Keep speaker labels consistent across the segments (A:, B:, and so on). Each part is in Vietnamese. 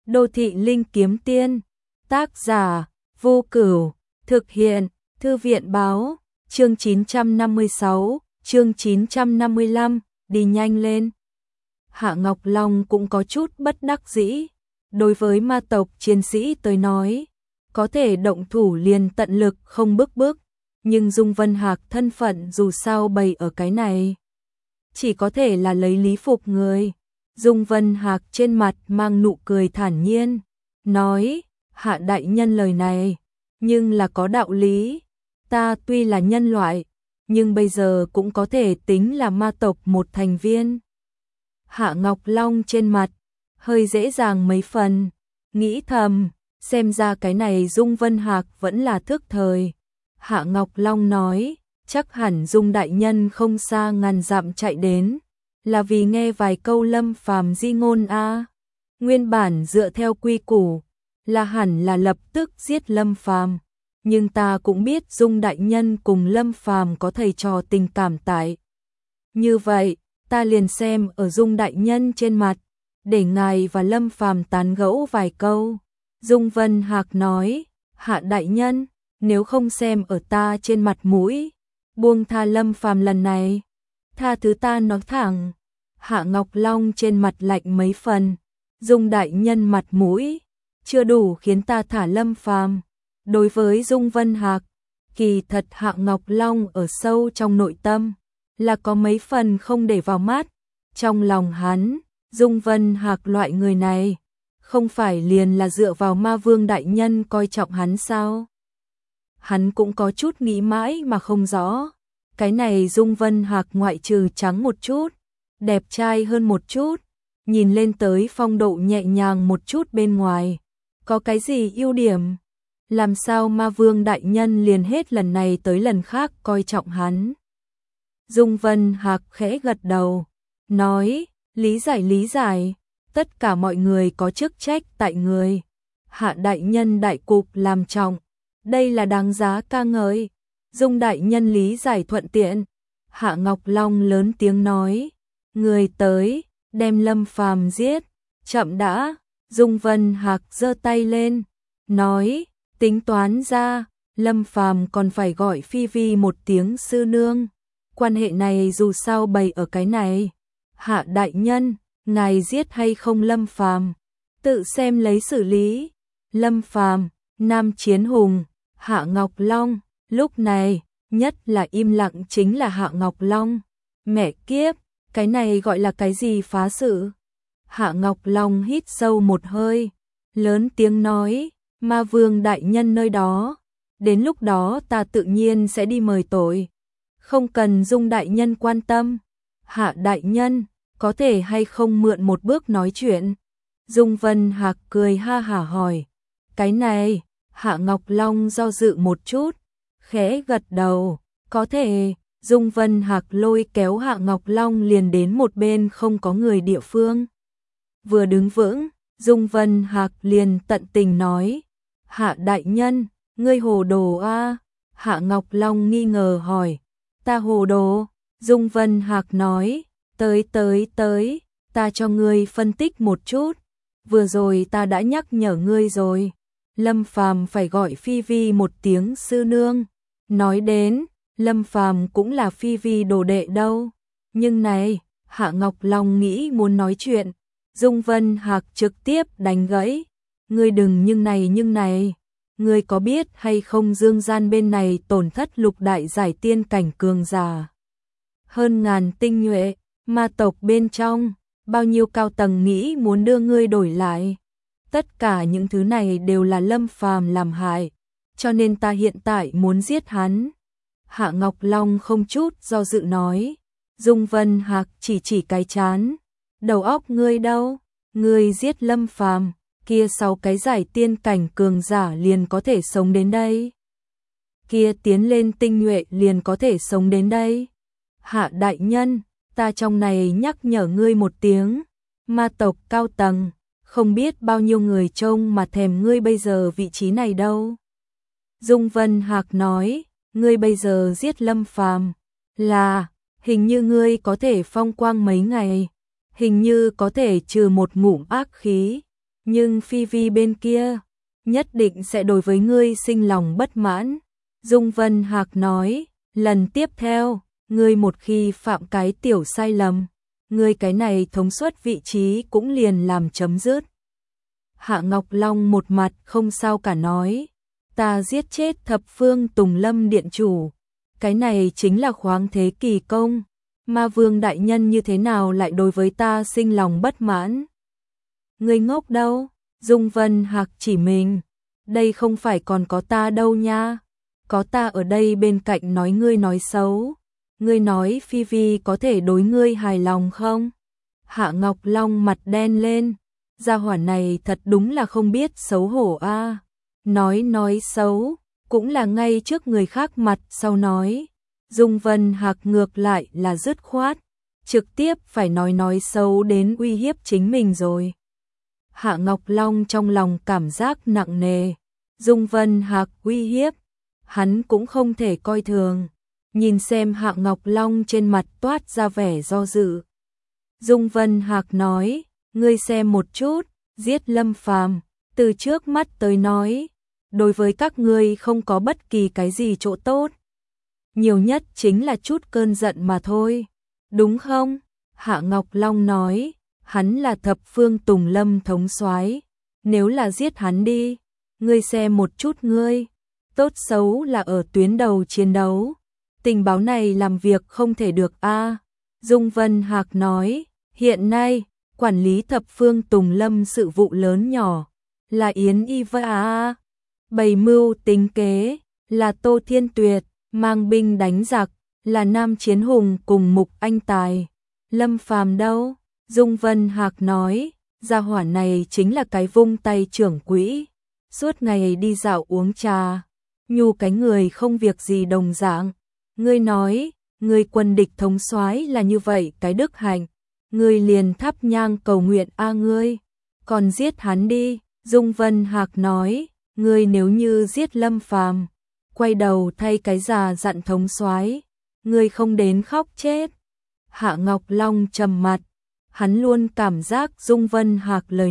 A: Đô thị linh kiếm tiên, tác giả, Vô Cửu, thực hiện, Thư viện báo, chương 956, chương 955, đi nhanh lên. Hạ Ngọc Long cũng có chút bất đắc dĩ, đối với ma tộc chiến sĩ tới nói, có thể động thủ liền tận lực không bức, nhưng Dung Vân Hạc thân phận dù sao bày ở cái này, chỉ có thể là lấy lý phục người. Dung Vân Hạc trên mặt mang nụ cười thản nhiên, nói, Hạ đại nhân lời này, nhưng là có đạo lý, ta tuy là nhân loại, nhưng bây giờ cũng có thể tính là ma tộc một thành viên. Hạ Ngọc Long trên mặt, hơi dễ dàng mấy phần, nghĩ thầm, xem ra cái này Dung Vân Hạc vẫn là thức thời. Hạ Ngọc Long nói, chắc hẳn Dung đại nhân không xa ngàn dặm chạy đến, là vì nghe vài câu Lâm Phàm di ngôn a. Nguyên bản dựa theo quy củ, là hẳn là lập tức giết Lâm Phàm, nhưng ta cũng biết Dung đại nhân cùng Lâm Phàm có thầy trò tình cảm tại. Như vậy, ta liền xem ở Dung đại nhân trên mặt, để ngài và Lâm Phàm tán gẫu vài câu. Dung Vân Hạc nói, Hạ đại nhân, nếu không xem ở ta trên mặt mũi, buông tha Lâm Phàm lần này, tha thứ ta nói thẳng. Hạ Ngọc Long trên mặt lạnh mấy phần, Dung đại nhân mặt mũi chưa đủ khiến ta thả Lâm Phàm. Đối với Dung Vân Hạc, kỳ thật Hạ Ngọc Long ở sâu trong nội tâm là có mấy phần không để vào mắt. Trong lòng hắn, Dung Vân Hạc loại người này không phải liền là dựa vào Ma Vương đại nhân coi trọng hắn sao? Hắn cũng có chút nghĩ mãi mà không rõ. Cái này Dung Vân Hạc ngoại trừ trắng một chút, đẹp trai hơn một chút, nhìn lên tới phong độ nhẹ nhàng một chút bên ngoài, có cái gì ưu điểm? Làm sao Ma Vương đại nhân liền hết lần này tới lần khác coi trọng hắn? Dung Vân Hạc khẽ gật đầu, nói, lý giải, tất cả mọi người có chức trách tại người. Hạ đại nhân đại cục làm trọng, đây là đáng giá ca ngợi. Dung đại nhân lý giải thuận tiện. Hạ Ngọc Long lớn tiếng nói, người tới, đem Lâm Phàm giết. Chậm đã. Dung Vân Hạc giơ tay lên, nói, tính toán ra, Lâm Phàm còn phải gọi Phi Vi một tiếng sư nương. Quan hệ này dù sao bày ở cái này. Hạ đại nhân, ngài giết hay không Lâm Phàm, tự xem lấy xử lý. Lâm Phàm, nam chiến hùng, Hạ Ngọc Long, lúc này, nhất là im lặng chính là Hạ Ngọc Long. Mẹ kiếp, cái này gọi là cái gì phá sự? Hạ Ngọc Long hít sâu một hơi, lớn tiếng nói, Ma Vương đại nhân nơi đó, đến lúc đó ta tự nhiên sẽ đi mời tội. Không cần Dung đại nhân quan tâm. Hạ đại nhân, có thể hay không mượn một bước nói chuyện? Dung Vân Hạc cười ha hả hỏi. Cái này, Hạ Ngọc Long do dự một chút, khẽ gật đầu, có thể. Dung Vân Hạc lôi kéo Hạ Ngọc Long liền đến một bên không có người địa phương. Vừa đứng vững, Dung Vân Hạc liền tận tình nói, Hạ đại nhân, ngươi hồ đồ a? Hạ Ngọc Long nghi ngờ hỏi, ta hồ đồ? Dung Vân Hạc nói, tới, ta cho ngươi phân tích một chút. Vừa rồi ta đã nhắc nhở ngươi rồi, Lâm Phàm phải gọi Phi Vi một tiếng sư nương. Nói đến, Lâm Phàm cũng là Phi Vi đồ đệ đâu. Nhưng này, Hạ Ngọc Long nghĩ muốn nói chuyện, Dung Vân Hạc trực tiếp đánh gãy. Ngươi đừng nhưng này, ngươi có biết hay không Dương gian bên này tổn thất lục đại giải tiên cảnh cường giả, hơn ngàn tinh nhuệ, ma tộc bên trong, bao nhiêu cao tầng nghĩ muốn đưa ngươi đổi lại. Tất cả những thứ này đều là Lâm Phàm làm hại, cho nên ta hiện tại muốn giết hắn. Hạ Ngọc Long không chút do dự nói. Dung Vân Hạc chỉ cái chán, đầu óc ngươi đâu? Ngươi giết Lâm Phàm, kia 6 cái giải tiên cảnh cường giả liền có thể sống đến đây. Kia tiến lên tinh nhuệ liền có thể sống đến đây. Hạ đại nhân, ta trong này nhắc nhở ngươi một tiếng, ma tộc cao tầng, không biết bao nhiêu người trông mà thèm ngươi bây giờ vị trí này đâu. Dung Vân Hạc nói, ngươi bây giờ giết Lâm Phàm là, hình như ngươi có thể phong quang mấy ngày, hình như có thể trừ một ngụm ác khí, nhưng Phi Vi bên kia nhất định sẽ đối với ngươi sinh lòng bất mãn. Dung Vân Hạc nói, lần tiếp theo, ngươi một khi phạm cái tiểu sai lầm, ngươi cái này thống suất vị trí cũng liền làm chấm dứt. Hạ Ngọc Long một mặt không sao cả nói, ta giết chết thập phương Tùng Lâm điện chủ, cái này chính là khoáng thế kỳ công, Ma Vương đại nhân như thế nào lại đối với ta sinh lòng bất mãn? Ngươi ngốc đâu? Dung Vân Hạc chỉ mình, đây không phải còn có ta đâu nha, có ta ở đây bên cạnh nói ngươi nói xấu, ngươi nói Phi Vi có thể đối ngươi hài lòng không? Hạ Ngọc Long mặt đen lên, gia hỏa này thật đúng là không biết xấu hổ a. Nói xấu, cũng là ngay trước người khác mặt sau nói. Dung Vân Hạc ngược lại là dứt khoát, trực tiếp phải nói xấu đến uy hiếp chính mình rồi. Hạ Ngọc Long trong lòng cảm giác nặng nề, Dung Vân Hạc uy hiếp, hắn cũng không thể coi thường. Nhìn xem Hạ Ngọc Long trên mặt toát ra vẻ do dự. Dung Vân Hạc nói, ngươi xem một chút, giết Lâm Phàm, từ trước mắt tới nói, đối với các ngươi không có bất kỳ cái gì chỗ tốt. Nhiều nhất chính là chút cơn giận mà thôi, đúng không? Hạ Ngọc Long nói, hắn là thập phương Tùng Lâm thống soái, nếu là giết hắn đi, ngươi xem một chút ngươi, tốt xấu là ở tuyến đầu chiến đấu, tình báo này làm việc không thể được a. Dung Vân Hạc nói, hiện nay, quản lý thập phương Tùng Lâm sự vụ lớn nhỏ, là Yến Y và bày mưu tính kế, là Tô Thiên Tuyệt, mang binh đánh giặc, là Nam Chiến Hùng cùng Mục Anh Tài. Lâm Phàm đâu? Dung Vân Hạc nói, gia hỏa này chính là cái vung tay trưởng quỹ, suốt ngày đi dạo uống trà, nhu cái người không việc gì đồng dạng. Ngươi nói, ngươi quân địch thống soái là như vậy cái đức hạnh, ngươi liền thắp nhang cầu nguyện a ngươi, còn giết hắn đi. Dung Vân Hạc nói, ngươi nếu như giết Lâm Phàm, quay đầu thay cái già dặn thống soái, ngươi không đến khóc chết. Hạ Ngọc Long trầm mặt, hắn luôn cảm giác Dung Vân Hạc lời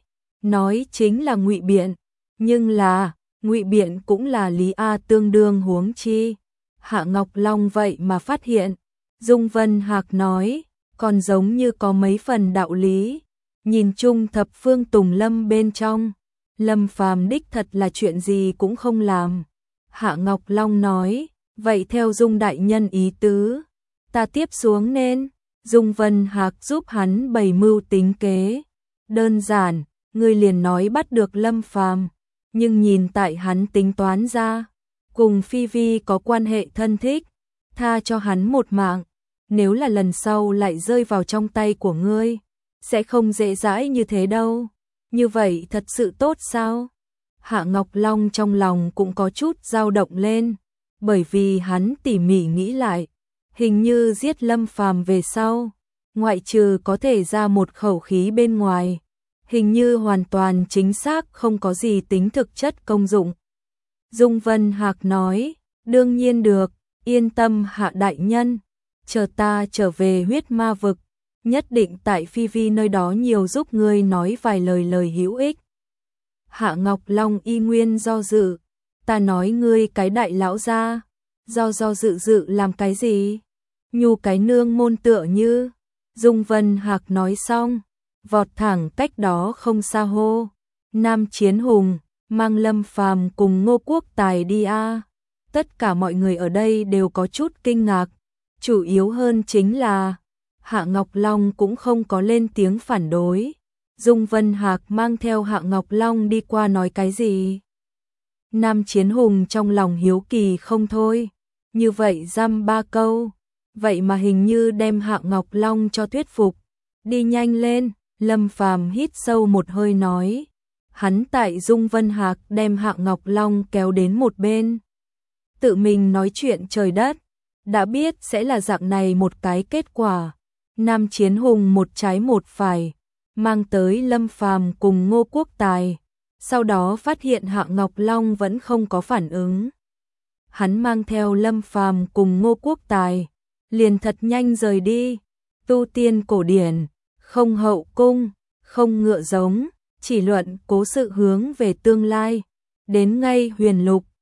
A: nói chính là ngụy biện, nhưng là ngụy biện cũng là lý a tương đương huống chi. Hạ Ngọc Long vậy mà phát hiện, Dung Vân Hạc nói, còn giống như có mấy phần đạo lý. Nhìn chung thập phương Tùng Lâm bên trong, Lâm Phàm đích thật là chuyện gì cũng không làm. Hạ Ngọc Long nói, vậy theo Dung đại nhân ý tứ, ta tiếp xuống nên. Dung Vân Hạc giúp hắn bày mưu tính kế. Đơn giản, ngươi liền nói bắt được Lâm Phàm, nhưng nhìn tại hắn tính toán ra, cùng Phi Vi có quan hệ thân thích, tha cho hắn một mạng, nếu là lần sau lại rơi vào trong tay của ngươi, sẽ không dễ dãi như thế đâu. Như vậy thật sự tốt sao? Hạ Ngọc Long trong lòng cũng có chút dao động lên, bởi vì hắn tỉ mỉ nghĩ lại, hình như giết Lâm Phàm về sau, ngoại trừ có thể ra một khẩu khí bên ngoài, hình như hoàn toàn chính xác không có gì tính thực chất công dụng. Dung Vân Hạc nói, đương nhiên được, yên tâm Hạ đại nhân, chờ ta trở về huyết ma vực, nhất định tại Phi Vi nơi đó nhiều giúp ngươi nói vài lời hữu ích. Hạ Ngọc Long y nguyên do dự, ta nói ngươi cái đại lão gia, do dự làm cái gì? Nhu cái nương môn tựa như. Dung Vân Hạc nói xong, vọt thẳng cách đó không xa hô, Nam Chiến Hùng, mang Lâm Phàm cùng Ngô Quốc Tài đi a. Tất cả mọi người ở đây đều có chút kinh ngạc, chủ yếu hơn chính là Hạ Ngọc Long cũng không có lên tiếng phản đối. Dung Vân Hạc mang theo Hạ Ngọc Long đi qua nói cái gì? Nam Chiến Hùng trong lòng hiếu kỳ không thôi, như vậy dăm ba câu, vậy mà hình như đem Hạ Ngọc Long cho thuyết phục. Đi nhanh lên, Lâm Phàm hít sâu một hơi nói. Hắn tại Dung Vân Hạc đem Hạ Ngọc Long kéo đến một bên, tự mình nói chuyện trời đất, đã biết sẽ là dạng này một cái kết quả. Nam Chiến Hùng một trái một phải, mang tới Lâm Phàm cùng Ngô Quốc Tài, sau đó phát hiện Hạ Ngọc Long vẫn không có phản ứng. Hắn mang theo Lâm Phàm cùng Ngô Quốc Tài, liền thật nhanh rời đi. Tu tiên cổ điển, không hậu cung, không ngựa giống, chỉ luận cố sự hướng về tương lai. Đến ngay huyền lục,